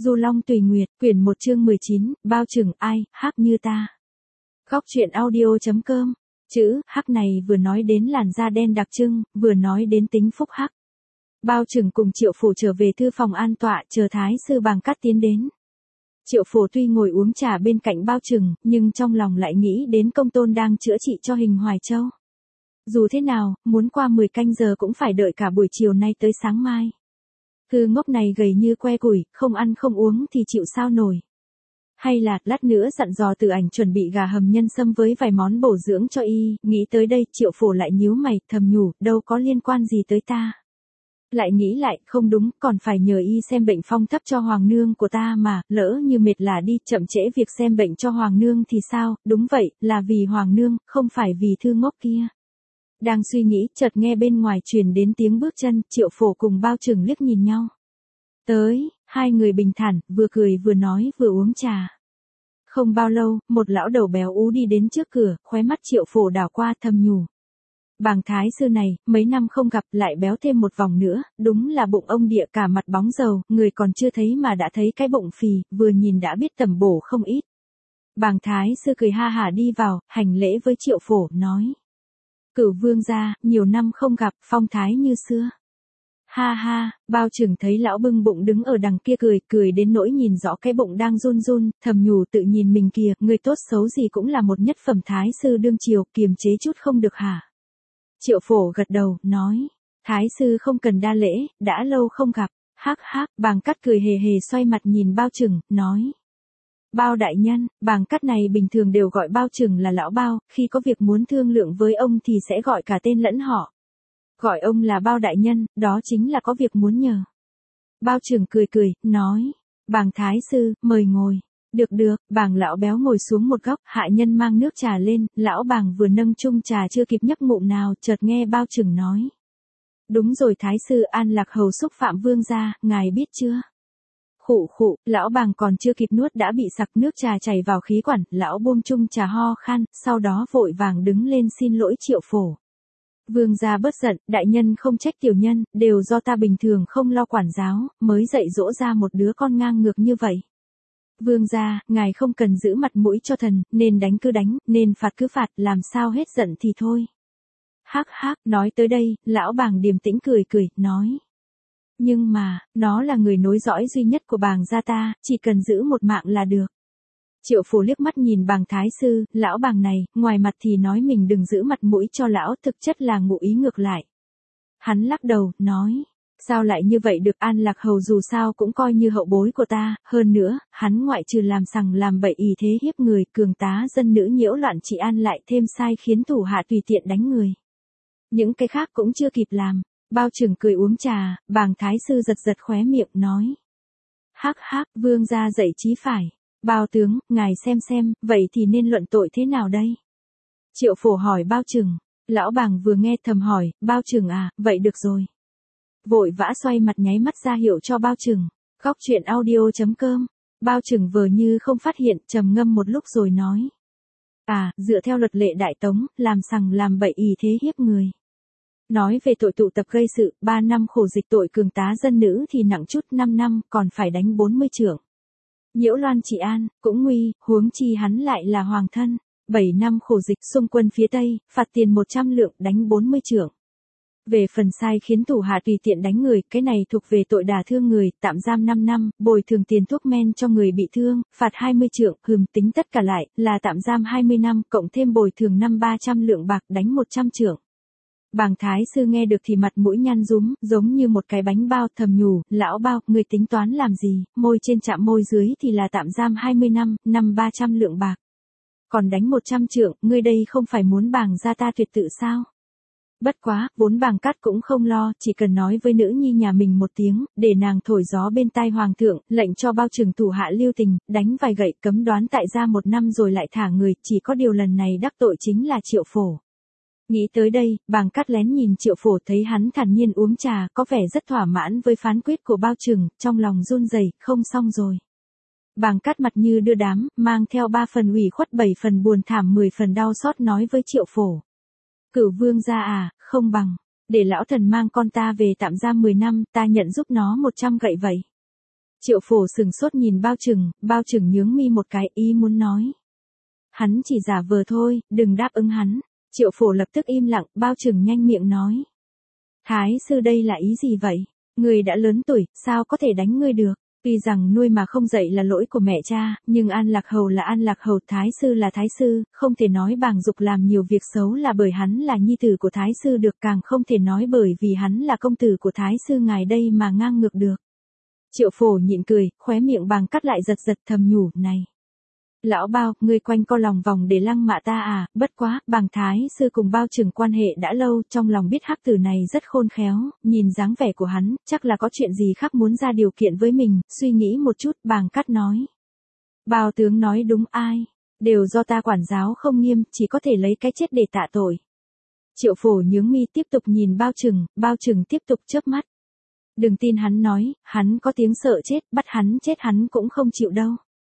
Du Long Tùy Nguyệt, quyển 1 chương 19, bao trừng ai, hắc như ta. Góc truyện audio.com, chữ hắc này vừa nói đến làn da đen đặc trưng, vừa nói đến tính phúc hắc. Bao trừng cùng Triệu Phổ trở về thư phòng an tọa chờ thái sư Bàng Cát tiến đến. Triệu Phổ tuy ngồi uống trà bên cạnh bao trừng, nhưng trong lòng lại nghĩ đến công tôn đang chữa trị cho Hình Hoài Châu. Dù thế nào, muốn qua 10 canh giờ cũng phải đợi cả buổi chiều nay tới sáng mai. Thư ngốc này gầy như que củi, không ăn không uống thì chịu sao nổi. Hay là, lát nữa dặn dò Từ Ảnh chuẩn bị gà hầm nhân sâm với vài món bổ dưỡng cho y, nghĩ tới đây Triệu Phổ lại nhíu mày, thầm nhủ, đâu có liên quan gì tới ta. Lại nghĩ lại, không đúng, còn phải nhờ y xem bệnh phong thấp cho hoàng nương của ta mà, lỡ như mệt là đi, chậm trễ việc xem bệnh cho hoàng nương thì sao, đúng vậy, là vì hoàng nương, không phải vì thư ngốc kia. Đang suy nghĩ, chợt nghe bên ngoài truyền đến tiếng bước chân, Triệu Phổ cùng bao trừng liếc nhìn nhau. Tới, hai người bình thản, vừa cười vừa nói vừa uống trà. Không bao lâu, một lão đầu béo ú đi đến trước cửa, khóe mắt Triệu Phổ đảo qua thầm nhủ. Bàng thái sư này, mấy năm không gặp lại béo thêm một vòng nữa, đúng là bụng ông địa cả mặt bóng dầu, người còn chưa thấy mà đã thấy cái bụng phì, vừa nhìn đã biết tầm bổ không ít. Bàng thái sư cười ha hả đi vào, hành lễ với Triệu Phổ, nói. Cửu vương gia, nhiều năm không gặp, phong thái như xưa. Ha ha, bao trừng thấy lão bưng bụng đứng ở đằng kia cười đến nỗi nhìn rõ cái bụng đang run run, thầm nhủ tự nhìn mình kìa, người tốt xấu gì cũng là một nhất phẩm thái sư đương triều, kiềm chế chút không được hả? Triệu Phổ gật đầu, nói, thái sư không cần đa lễ, đã lâu không gặp, hắc hắc, Bàng Cát cười hề hề xoay mặt nhìn bao trừng, nói. Bao đại nhân, Bàng Cát này bình thường đều gọi bao trừng là lão bao, khi có việc muốn thương lượng với ông thì sẽ gọi cả tên lẫn họ. Gọi ông là bao đại nhân, đó chính là có việc muốn nhờ. Bao trừng cười, nói, Bàng thái sư, mời ngồi. Được, Bàng lão béo ngồi xuống một góc, hạ nhân mang nước trà lên, lão Bàng vừa nâng chung trà chưa kịp nhấp ngụm nào, chợt nghe bao trừng nói. Đúng rồi thái sư, An Lạc hầu xúc phạm vương gia, ngài biết chưa? Khụ, lão Bàng còn chưa kịp nuốt đã bị sặc nước trà chảy vào khí quản, lão buông chung trà ho khan, sau đó vội vàng đứng lên xin lỗi Triệu Phổ. Vương gia bớt giận, đại nhân không trách tiểu nhân, đều do ta bình thường không lo quản giáo, mới dạy dỗ ra một đứa con ngang ngược như vậy. Vương gia, ngài không cần giữ mặt mũi cho thần, nên đánh cứ đánh, nên phạt cứ phạt, làm sao hết giận thì thôi. Hắc, nói tới đây, lão Bàng điềm tĩnh cười, nói. Nhưng mà, nó là người nối dõi duy nhất của Bàng gia ta, chỉ cần giữ một mạng là được. Triệu Phổ liếc mắt nhìn Bàng thái sư, lão Bàng này, ngoài mặt thì nói mình đừng giữ mặt mũi cho lão, thực chất là ngụ ý ngược lại. Hắn lắc đầu, nói, sao lại như vậy được, An Lạc hầu dù sao cũng coi như hậu bối của ta, hơn nữa, hắn ngoại trừ làm sằng làm bậy ý thế hiếp người, cường tá dân nữ nhiễu loạn trị an lại thêm sai khiến thủ hạ tùy tiện đánh người. Những cái khác cũng chưa kịp làm. Bao trừng cười uống trà, Bàng thái sư giật khóe miệng, nói. Hắc, vương gia dạy chí phải. Bao tướng, ngài xem, vậy thì nên luận tội thế nào đây? Triệu Phổ hỏi bao trừng, lão Bàng vừa nghe thầm hỏi, bao trừng à, vậy được rồi. Vội vã xoay mặt nháy mắt ra hiệu cho bao trừng, góc truyện audio.com, bao trừng vờ như không phát hiện, trầm ngâm một lúc rồi nói. À, dựa theo luật lệ Đại Tống, làm sằng làm bậy ý thế hiếp người. Nói về tội tụ tập gây sự, 3 năm khổ dịch tội cường tá dân nữ thì nặng chút 5 năm, còn phải đánh 40 trượng. Nhiễu loạn trị an, cũng nguy, huống chi hắn lại là hoàng thân. 7 năm khổ dịch xung quân phía Tây, phạt tiền 100 lượng, đánh 40 trượng. Về phần sai khiến thủ hạ tùy tiện đánh người, cái này thuộc về tội đả thương người, tạm giam 5 năm, bồi thường tiền thuốc men cho người bị thương, phạt 20 trượng, tính tất cả lại, là tạm giam 20 năm, cộng thêm bồi thường 300 lượng bạc, đánh 100 trượng. Bàng thái sư nghe được thì mặt mũi nhăn rúm, giống như một cái bánh bao, thầm nhủ, lão bao, người tính toán làm gì, môi trên chạm môi dưới thì là tạm giam 20 năm, 300 lượng bạc. Còn đánh 100 trượng, ngươi đây không phải muốn Bàng gia ta tuyệt tự sao? Bất quá, vốn Bàng Cát cũng không lo, chỉ cần nói với nữ nhi nhà mình một tiếng, để nàng thổi gió bên tai hoàng thượng, lệnh cho bao trừng thủ hạ lưu tình, đánh vài gậy cấm đoán tại gia 1 năm rồi lại thả người, chỉ có điều lần này đắc tội chính là Triệu Phổ. Nghĩ tới đây, Bàng Cát lén nhìn Triệu Phổ thấy hắn thản nhiên uống trà, có vẻ rất thỏa mãn với phán quyết của bao trừng, trong lòng run rẩy, không xong rồi. Bàng Cát mặt như đưa đám, mang theo 3 phần ủy khuất 7 phần buồn thảm 10 phần đau xót nói với Triệu Phổ. Cửu vương gia à, không bằng, để lão thần mang con ta về tạm giam 10 năm, ta nhận giúp nó 100 gậy vậy. Triệu Phổ sừng sốt nhìn Bao Trừng nhướng mi một cái ý muốn nói. Hắn chỉ giả vờ thôi, đừng đáp ứng hắn. Triệu Phổ lập tức im lặng, Bao Trừng nhanh miệng nói. Thái sư đây là ý gì vậy? Người đã lớn tuổi, sao có thể đánh ngươi được? Tuy rằng nuôi mà không dạy là lỗi của mẹ cha, nhưng An Lạc Hầu là An Lạc Hầu, Thái sư là Thái sư, không thể nói Bàng Dục làm nhiều việc xấu là bởi hắn là nhi tử của Thái sư được, càng không thể nói bởi vì hắn là công tử của Thái sư ngài đây mà ngang ngược được. Triệu Phổ nhịn cười, khóe miệng Bàng cắt lại giật giật thầm nhủ, này. Lão Bao, ngươi quanh co lòng vòng để lăng mạ ta à, bất quá, Bàng Thái sư cùng Bao Trừng quan hệ đã lâu, trong lòng biết hắc tử này rất khôn khéo, nhìn dáng vẻ của hắn, chắc là có chuyện gì khác muốn ra điều kiện với mình, suy nghĩ một chút, Bàng cắt nói. Bao tướng nói đúng, ai, đều do ta quản giáo không nghiêm, chỉ có thể lấy cái chết để tạ tội. Triệu Phổ nhướng mi tiếp tục nhìn Bao Trừng tiếp tục chớp mắt. Đừng tin hắn nói, hắn có tiếng sợ chết, bắt hắn chết hắn cũng không chịu đâu.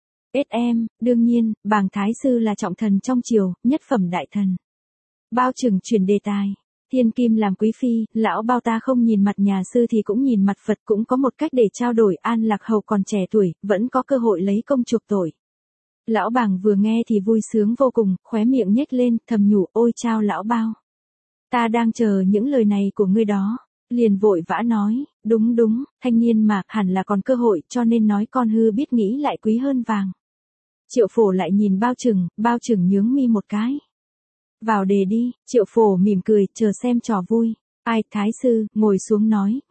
Em, đương nhiên, Bàng Thái sư là trọng thần trong triều, nhất phẩm đại thần. Bao Trừng chuyển đề tài. Thiên kim làm quý phi, lão Bao ta không nhìn mặt nhà sư thì cũng nhìn mặt Phật, cũng có một cách để trao đổi. An Lạc Hầu còn trẻ tuổi, vẫn có cơ hội lấy công chuộc tội. Lão Bàng vừa nghe thì vui sướng vô cùng, khóe miệng nhếch lên, thầm nhủ, ôi chao lão Bao. Ta đang chờ những lời này của ngươi đó. Liền vội vã nói, đúng, thanh niên mà, hẳn là còn cơ hội, cho nên nói con hư biết nghĩ lại quý hơn vàng. Triệu Phổ lại nhìn Bao Trừng nhướng mi một cái. Vào đề đi, Triệu Phổ mỉm cười, chờ xem trò vui. Ai, Thái sư, ngồi xuống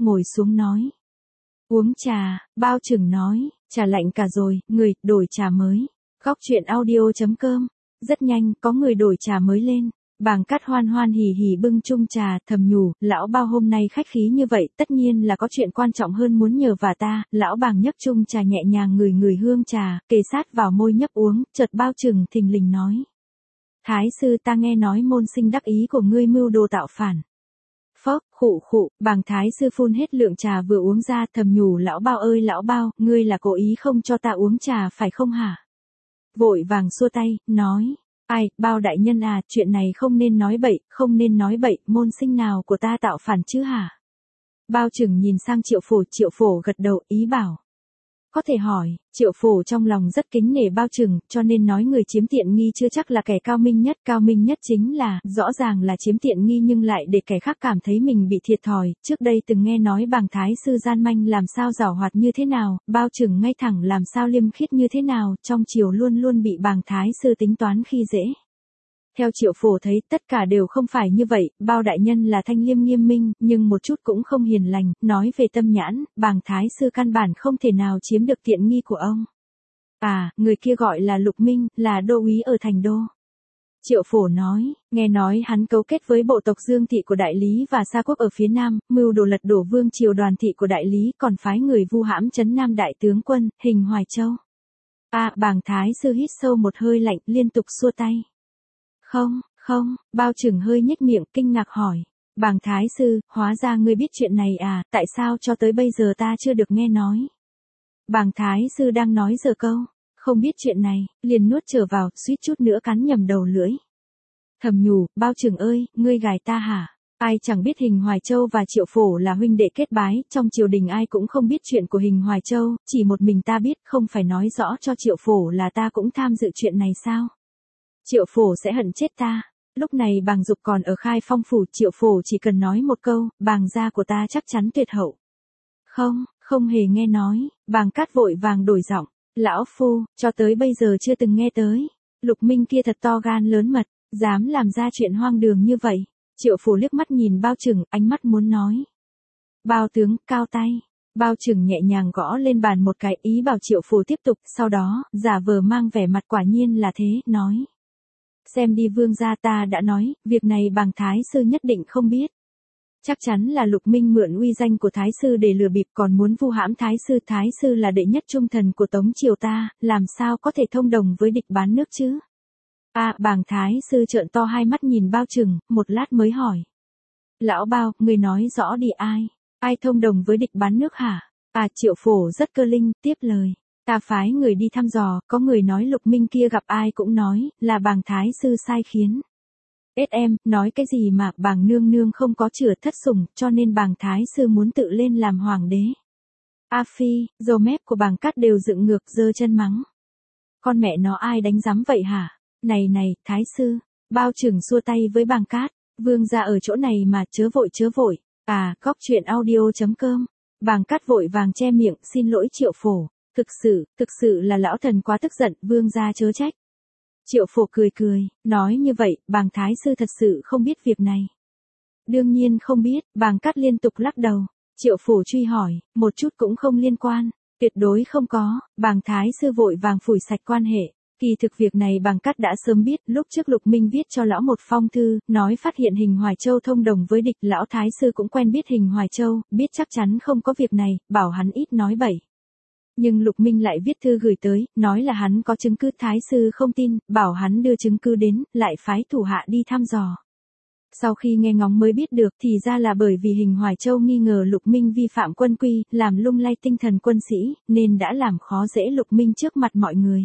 nói. Uống trà, Bao Trừng nói, trà lạnh cả rồi, người, đổi trà mới. Góc truyện audio.com. Rất nhanh, có người đổi trà mới lên. Bàng Cát hoan hoan hỉ hỉ bưng chung trà, thầm nhủ, lão Bao hôm nay khách khí như vậy, tất nhiên là có chuyện quan trọng hơn muốn nhờ vả ta. Lão Bàng nhấp chung trà nhẹ nhàng ngửi hương trà, kề sát vào môi nhấp uống, chợt Bao Trừng thình lình nói. Thái sư, ta nghe nói môn sinh đắc ý của ngươi mưu đồ tạo phản. Phốc, khụ, Bàng Thái sư phun hết lượng trà vừa uống ra, thầm nhủ, lão Bao ơi lão Bao, ngươi là cố ý không cho ta uống trà phải không hả? Vội vàng xua tay, nói. Ai, Bao đại nhân à, chuyện này không nên nói bậy, môn sinh nào của ta tạo phản chứ hả? Bao Trừng nhìn sang Triệu Phổ gật đầu, ý bảo. Có thể hỏi, Triệu Phổ trong lòng rất kính nể Bao Trừng, cho nên nói người chiếm tiện nghi chưa chắc là kẻ cao minh nhất chính là, rõ ràng là chiếm tiện nghi nhưng lại để kẻ khác cảm thấy mình bị thiệt thòi, trước đây từng nghe nói Bàng Thái sư gian manh làm sao giảo hoạt như thế nào, Bao Trừng ngay thẳng làm sao liêm khiết như thế nào, trong triều luôn luôn bị Bàng Thái sư tính toán khi dễ. Theo Triệu Phổ thấy, tất cả đều không phải như vậy, Bao đại nhân là thanh liêm nghiêm minh, nhưng một chút cũng không hiền lành, nói về tâm nhãn, Bàng Thái sư căn bản không thể nào chiếm được tiện nghi của ông. À, người kia gọi là Lục Minh, là đô úy ở thành đô. Triệu Phổ nói, nghe nói hắn cấu kết với bộ tộc Dương thị của đại lý và Sa quốc ở phía nam, mưu đồ lật đổ vương triều Đoàn thị của đại lý, còn phái người vu hãm trấn Nam đại tướng quân, Hình Hoài Châu. À, Bàng Thái sư hít sâu một hơi lạnh, liên tục xua tay. Không, Bao Trừng hơi nhếch miệng, kinh ngạc hỏi. Bàng Thái sư, hóa ra ngươi biết chuyện này à, tại sao cho tới bây giờ ta chưa được nghe nói? Bàng Thái sư đang nói giở câu, không biết chuyện này, liền nuốt trở vào, suýt chút nữa cắn nhầm đầu lưỡi. Thầm nhủ, Bao Trừng ơi, ngươi gài ta hả? Ai chẳng biết Hình Hoài Châu và Triệu Phổ là huynh đệ kết bái, trong triều đình ai cũng không biết chuyện của Hình Hoài Châu, chỉ một mình ta biết, không phải nói rõ cho Triệu Phổ là ta cũng tham dự chuyện này sao? Triệu Phổ sẽ hận chết ta. Lúc này Bàng Dục còn ở Khai Phong phủ, Triệu Phổ chỉ cần nói một câu, Bàng gia của ta chắc chắn tuyệt hậu. Không hề nghe nói, Bàng Cát vội vàng đổi giọng, lão phu, cho tới bây giờ chưa từng nghe tới. Lục Minh kia thật to gan lớn mật, dám làm ra chuyện hoang đường như vậy. Triệu Phổ liếc mắt nhìn Bao Trừng, ánh mắt muốn nói. Bao tướng, cao tay. Bao Trừng nhẹ nhàng gõ lên bàn một cái, ý bảo Triệu Phổ tiếp tục, sau đó, giả vờ mang vẻ mặt quả nhiên là thế, nói. Xem đi vương gia, ta đã nói, việc này Bàng Thái sư nhất định không biết. Chắc chắn là Lục Minh mượn uy danh của Thái sư để lừa bịp, còn muốn vu hãm Thái sư là đệ nhất trung thần của Tống triều ta, làm sao có thể thông đồng với địch bán nước chứ? À, Bàng Thái sư trợn to hai mắt nhìn Bao Trừng, một lát mới hỏi. Lão Bao, người nói rõ đi, ai thông đồng với địch bán nước hả? À, Triệu Phổ rất cơ linh, tiếp lời. Ta phái người đi thăm dò, có người nói Lục Minh kia gặp ai cũng nói, là Bàng Thái sư sai khiến. Em, nói cái gì mà, Bàng nương nương không có chửa thất sủng, cho nên Bàng Thái sư muốn tự lên làm hoàng đế. A Phi, dầu mép của bàng cát đều dựng ngược giơ chân mắng. Con mẹ nó ai đánh giám vậy hả? Này này, thái sư. Bao trưởng xua tay với bàng cát. Vương gia ở chỗ này mà chớ vội. À, góc chuyện audio.com. Bàng cát vội vàng che miệng xin lỗi Triệu Phổ. Thực sự là lão thần quá tức giận, vương gia chớ trách. Triệu Phổ cười, nói như vậy, bàng thái sư thật sự không biết việc này. Đương nhiên không biết, bàng cát liên tục lắc đầu. Triệu Phổ truy hỏi, một chút cũng không liên quan, tuyệt đối không có, bàng thái sư vội vàng phủi sạch quan hệ. Kỳ thực việc này bàng cát đã sớm biết, lúc trước Lục Minh viết cho lão một phong thư, nói phát hiện Hình Hoài Châu thông đồng với địch, lão thái sư cũng quen biết Hình Hoài Châu, biết chắc chắn không có việc này, bảo hắn ít nói bậy. Nhưng Lục Minh lại viết thư gửi tới, nói là hắn có chứng cứ, thái sư không tin, bảo hắn đưa chứng cứ đến, lại phái thủ hạ đi thăm dò. Sau khi nghe ngóng mới biết được thì ra là bởi vì Hình Hoài Châu nghi ngờ Lục Minh vi phạm quân quy, làm lung lay tinh thần quân sĩ, nên đã làm khó dễ Lục Minh trước mặt mọi người.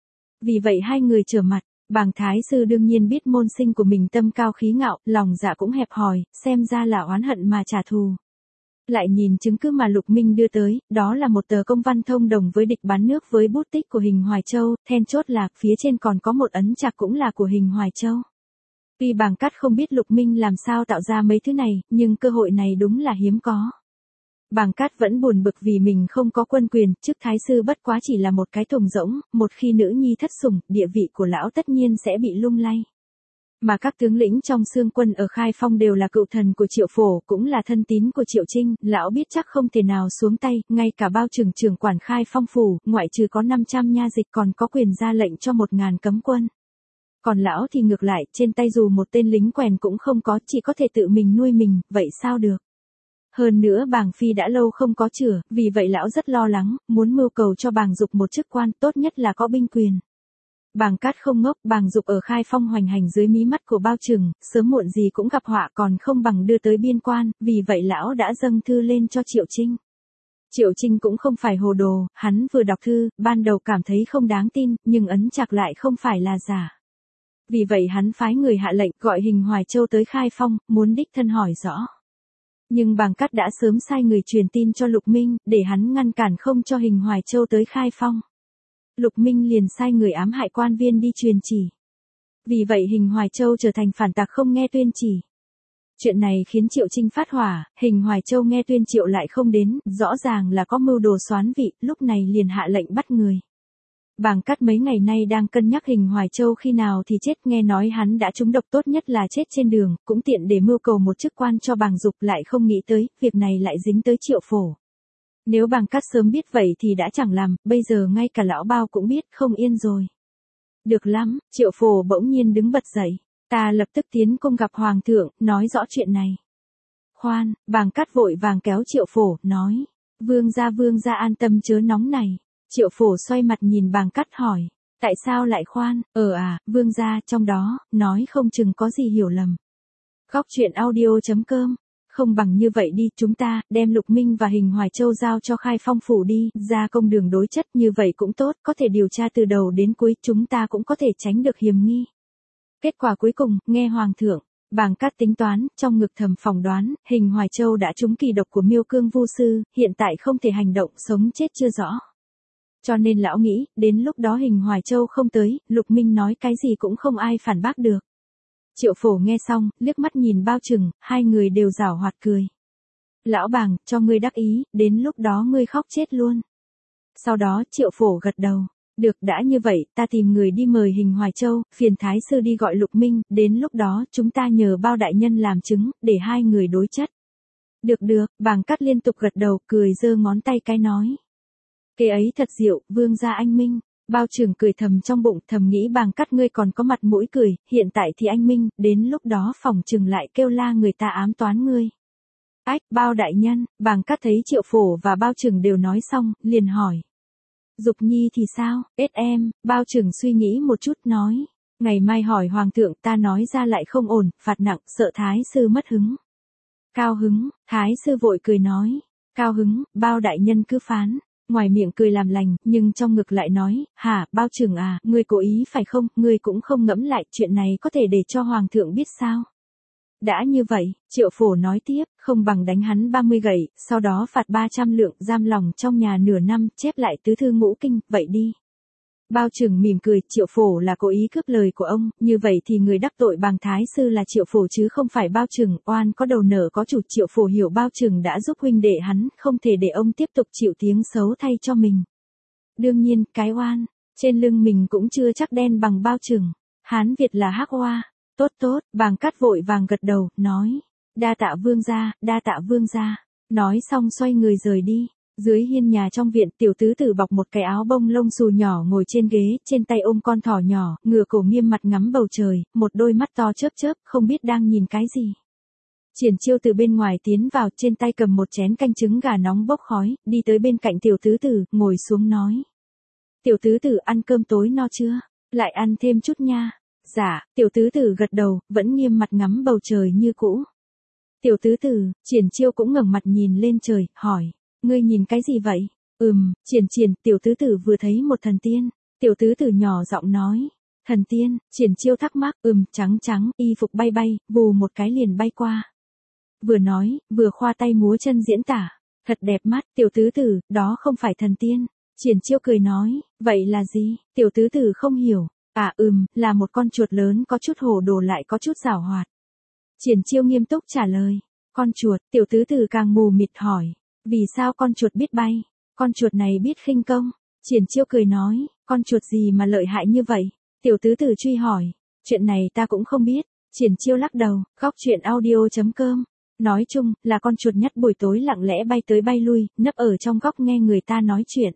Vì vậy hai người trở mặt, bàng thái sư đương nhiên biết môn sinh của mình tâm cao khí ngạo, lòng dạ cũng hẹp hòi, xem ra là oán hận mà trả thù. Lại nhìn chứng cứ mà Lục Minh đưa tới, đó là một tờ công văn thông đồng với địch bán nước với bút tích của Hình Hoài Châu, then chốt là phía trên còn có một ấn chạc cũng là của Hình Hoài Châu. Tuy bàng cát không biết Lục Minh làm sao tạo ra mấy thứ này, nhưng cơ hội này đúng là hiếm có. Bàng cát vẫn buồn bực vì mình không có quân quyền, chức thái sư bất quá chỉ là một cái thùng rỗng, một khi nữ nhi thất sủng, địa vị của lão tất nhiên sẽ bị lung lay. Mà các tướng lĩnh trong xương quân ở Khai Phong đều là cựu thần của Triệu Phổ, cũng là thân tín của Triệu Trinh, lão biết chắc không thể nào xuống tay, ngay cả bao trưởng quản Khai Phong phủ, ngoại trừ có 500 nha dịch còn có quyền ra lệnh cho 1000 cấm quân. Còn lão thì ngược lại, trên tay dù một tên lính quèn cũng không có, chỉ có thể tự mình nuôi mình, vậy sao được? Hơn nữa bàng phi đã lâu không có chửa, vì vậy lão rất lo lắng, muốn mưu cầu cho bàng dục một chức quan, tốt nhất là có binh quyền. Bàng cát không ngốc, bàng dục ở Khai Phong hoành hành dưới mí mắt của bao trừng, sớm muộn gì cũng gặp họa, còn không bằng đưa tới biên quan, vì vậy lão đã dâng thư lên cho Triệu Trinh. Triệu Trinh cũng không phải hồ đồ, hắn vừa đọc thư, ban đầu cảm thấy không đáng tin, nhưng ấn chạc lại không phải là giả. Vì vậy hắn phái người hạ lệnh gọi Hình Hoài Châu tới Khai Phong, muốn đích thân hỏi rõ. Nhưng bàng cát đã sớm sai người truyền tin cho Lục Minh, để hắn ngăn cản không cho Hình Hoài Châu tới Khai Phong. Lục Minh liền sai người ám hại quan viên đi truyền chỉ. Vì vậy Hình Hoài Châu trở thành phản tặc không nghe tuyên chỉ. Chuyện này khiến Triệu Trinh phát hỏa, Hình Hoài Châu nghe tuyên triệu lại không đến, rõ ràng là có mưu đồ soán vị, lúc này liền hạ lệnh bắt người. Bàng cát mấy ngày nay đang cân nhắc Hình Hoài Châu khi nào thì chết, nghe nói hắn đã trúng độc, tốt nhất là chết trên đường, cũng tiện để mưu cầu một chức quan cho bàng dục, lại không nghĩ tới, việc này lại dính tới Triệu Phổ. Nếu bàng cát sớm biết vậy thì đã chẳng làm, bây giờ ngay cả lão bao cũng biết, không yên rồi. Được lắm, Triệu Phổ bỗng nhiên đứng bật dậy, ta lập tức tiến cung gặp hoàng thượng, nói rõ chuyện này. Khoan, bàng cát vội vàng kéo Triệu Phổ, nói, vương gia an tâm chớ nóng này. Triệu Phổ xoay mặt nhìn bàng cát hỏi, tại sao lại khoan, vương gia, trong đó, nói không chừng có gì hiểu lầm. Góc chuyện audio.com, không bằng như vậy đi, chúng ta, đem Lục Minh và Hình Hoài Châu giao cho Khai Phong phủ đi, ra công đường đối chất, như vậy cũng tốt, có thể điều tra từ đầu đến cuối, chúng ta cũng có thể tránh được hiểm nghi. Kết quả cuối cùng, nghe hoàng thượng, bàng cát tính toán, trong ngực thầm phỏng đoán, Hình Hoài Châu đã trúng kỳ độc của Miêu Cương Vu sư, hiện tại không thể hành động, sống chết chưa rõ. Cho nên lão nghĩ, đến lúc đó Hình Hoài Châu không tới, Lục Minh nói cái gì cũng không ai phản bác được. Triệu Phổ nghe xong, liếc mắt nhìn bao trừng, hai người đều giảo hoạt cười. Lão bàng, cho ngươi đắc ý, đến lúc đó ngươi khóc chết luôn. Sau đó Triệu Phổ gật đầu. Được, đã như vậy, ta tìm người đi mời Hình Hoài Châu, phiền thái sư đi gọi Lục Minh, đến lúc đó chúng ta nhờ bao đại nhân làm chứng, để hai người đối chất. Được, bàng cát liên tục gật đầu, cười giơ ngón tay cái nói. Kế ấy thật diệu, vương gia anh minh. Bao trưởng cười thầm trong bụng, thầm nghĩ bàng cát ngươi còn có mặt mũi cười, hiện tại thì anh minh, đến lúc đó phòng trừng lại kêu la người ta ám toán ngươi. Ách, bao đại nhân, bàng cát thấy Triệu Phổ và bao trưởng đều nói xong, liền hỏi. Dục nhi thì sao, em, bao trưởng suy nghĩ một chút nói. Ngày mai hỏi hoàng thượng, ta nói ra lại không ổn, phạt nặng, sợ thái sư mất hứng. Cao hứng, thái sư vội cười nói. Cao hứng, bao đại nhân cứ phán. Ngoài miệng cười làm lành, nhưng trong ngực lại nói, hả, bao trưởng à, ngươi cố ý phải không, ngươi cũng không ngẫm lại, chuyện này có thể để cho hoàng thượng biết sao. Đã như vậy, Triệu Phổ nói tiếp, không bằng đánh hắn 30 gậy, sau đó phạt 300 lượng, giam lòng trong nhà nửa năm, chép lại tứ thư ngũ kinh, vậy đi. Bao Trừng mỉm cười, Triệu Phổ là cố ý cướp lời của ông, như vậy thì người đắc tội Bàng Thái Sư là Triệu Phổ chứ không phải Bao Trừng, oan có đầu nợ có chủ. Triệu Phổ hiểu Bao Trừng đã giúp huynh đệ hắn, không thể để ông tiếp tục chịu tiếng xấu thay cho mình. Đương nhiên, cái oan trên lưng mình cũng chưa chắc đen bằng Bao Trừng. Hán Việt là hắc oa. Tốt tốt, Bàng Cát vội vàng gật đầu, nói. Đa tạ vương gia, đa tạ vương gia. Nói xong xoay người rời đi. Dưới hiên nhà trong viện, tiểu tứ tử bọc một cái áo bông lông xù nhỏ ngồi trên ghế, trên tay ôm con thỏ nhỏ, ngửa cổ nghiêm mặt ngắm bầu trời, một đôi mắt to chớp chớp, không biết đang nhìn cái gì. Triển Chiêu từ bên ngoài tiến vào, trên tay cầm một chén canh trứng gà nóng bốc khói, đi tới bên cạnh tiểu tứ tử, ngồi xuống nói. Tiểu tứ tử ăn cơm tối no chưa? Lại ăn thêm chút nha. Dạ, tiểu tứ tử gật đầu, vẫn nghiêm mặt ngắm bầu trời như cũ. Tiểu tứ tử, Triển Chiêu cũng ngẩng mặt nhìn lên trời, hỏi. Ngươi nhìn cái gì vậy? Triển, tiểu tứ tử vừa thấy một thần tiên. Tiểu tứ tử nhỏ giọng nói. Thần tiên, Triển Chiêu thắc mắc, trắng, y phục bay bay, vù một cái liền bay qua. Vừa nói, vừa khoa tay múa chân diễn tả. Thật đẹp mắt, tiểu tứ tử, đó không phải thần tiên. Triển Chiêu cười nói, vậy là gì? Tiểu tứ tử không hiểu. Là một con chuột lớn có chút hồ đồ lại có chút giảo hoạt. Triển Chiêu nghiêm túc trả lời. Con chuột, tiểu tứ tử càng mù mịt hỏi. Vì sao con chuột biết bay? Con chuột này biết khinh công. Triển Chiêu cười nói, con chuột gì mà lợi hại như vậy? Tiểu tứ tử truy hỏi, chuyện này ta cũng không biết. Triển Chiêu lắc đầu, góc chuyện audio.com. Nói chung, là con chuột nhắt buổi tối lặng lẽ bay tới bay lui, nấp ở trong góc nghe người ta nói chuyện.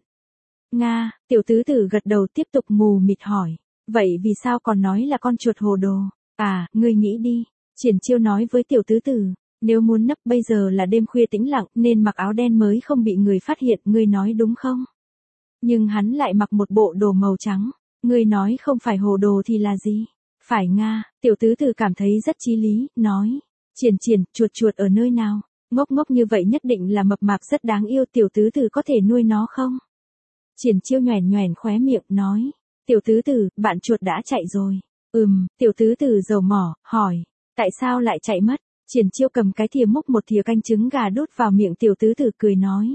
Nga, tiểu tứ tử gật đầu tiếp tục mù mịt hỏi. Vậy vì sao còn nói là con chuột hồ đồ? Ngươi nghĩ đi. Triển Chiêu nói với tiểu tứ tử. Nếu muốn nấp bây giờ là đêm khuya tĩnh lặng nên mặc áo đen mới không bị người phát hiện, ngươi nói đúng không? Nhưng hắn lại mặc một bộ đồ màu trắng. Ngươi nói không phải hồ đồ thì là gì? Phải Nga, tiểu tứ tử cảm thấy rất chí lý, nói. Triển, chuột ở nơi nào? Ngốc như vậy nhất định là mập mạp rất đáng yêu, tiểu tứ tử có thể nuôi nó không? Triển Chiêu nhoẻn khóe miệng, nói. Tiểu tứ tử, bạn chuột đã chạy rồi. Tiểu tứ tử dầu mỏ, hỏi. Tại sao lại chạy mất? Triển Chiêu cầm cái thìa múc một thìa canh trứng gà đút vào miệng tiểu tứ tử cười nói.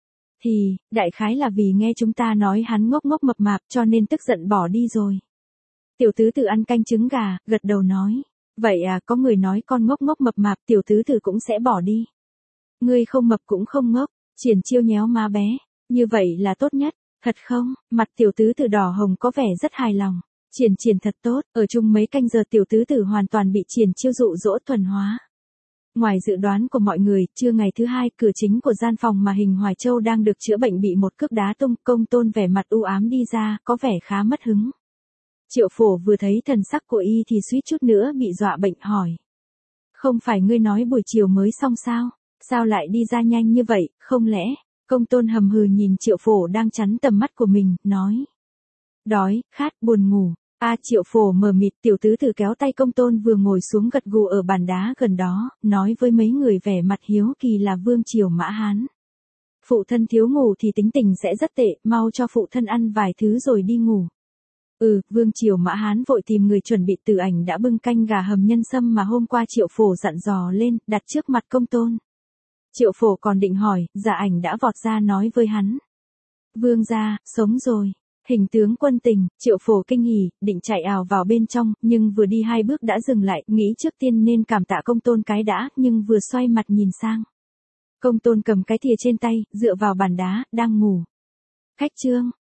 Thì, đại khái là vì nghe chúng ta nói hắn ngốc mập mạp cho nên tức giận bỏ đi rồi. Tiểu tứ tử ăn canh trứng gà, gật đầu nói. Vậy có người nói con ngốc mập mạp tiểu tứ tử cũng sẽ bỏ đi. Ngươi không mập cũng không ngốc. Triển Chiêu nhéo má bé. Như vậy là tốt nhất. Thật không? Mặt tiểu tứ tử đỏ hồng có vẻ rất hài lòng. Triển thật tốt, ở chung mấy canh giờ tiểu tứ tử hoàn toàn bị Triển Chiêu dụ dỗ thuần hóa. Ngoài dự đoán của mọi người, trưa ngày thứ hai, cửa chính của gian phòng mà Hình Hoài Châu đang được chữa bệnh bị một cước đá tung, Công Tôn vẻ mặt u ám đi ra, có vẻ khá mất hứng. Triệu Phổ vừa thấy thần sắc của y thì suýt chút nữa bị dọa bệnh, hỏi. Không phải ngươi nói buổi chiều mới xong sao? Sao lại đi ra nhanh như vậy, không lẽ? Công Tôn hầm hừ nhìn Triệu Phổ đang chắn tầm mắt của mình, nói. Đói, khát, buồn ngủ. Triệu Phổ mờ mịt, tiểu tứ tử kéo tay Công Tôn vừa ngồi xuống gật gù ở bàn đá gần đó, nói với mấy người vẻ mặt hiếu kỳ là Vương Triều Mã Hán. Phụ thân thiếu ngủ thì tính tình sẽ rất tệ, mau cho phụ thân ăn vài thứ rồi đi ngủ. Vương Triều Mã Hán vội tìm người chuẩn bị. Từ Ảnh đã bưng canh gà hầm nhân sâm mà hôm qua Triệu Phổ dặn dò lên, đặt trước mặt Công Tôn. Triệu Phổ còn định hỏi, Dạ Ảnh đã vọt ra nói với hắn. Vương gia, sống rồi. Hình tướng quân tình, Triệu Phổ kinh hỉ, định chạy ào vào bên trong, nhưng vừa đi 2 bước đã dừng lại, nghĩ trước tiên nên cảm tạ Công Tôn cái đã, nhưng vừa xoay mặt nhìn sang. Công Tôn cầm cái thìa trên tay, dựa vào bàn đá, đang ngủ. Khách trương,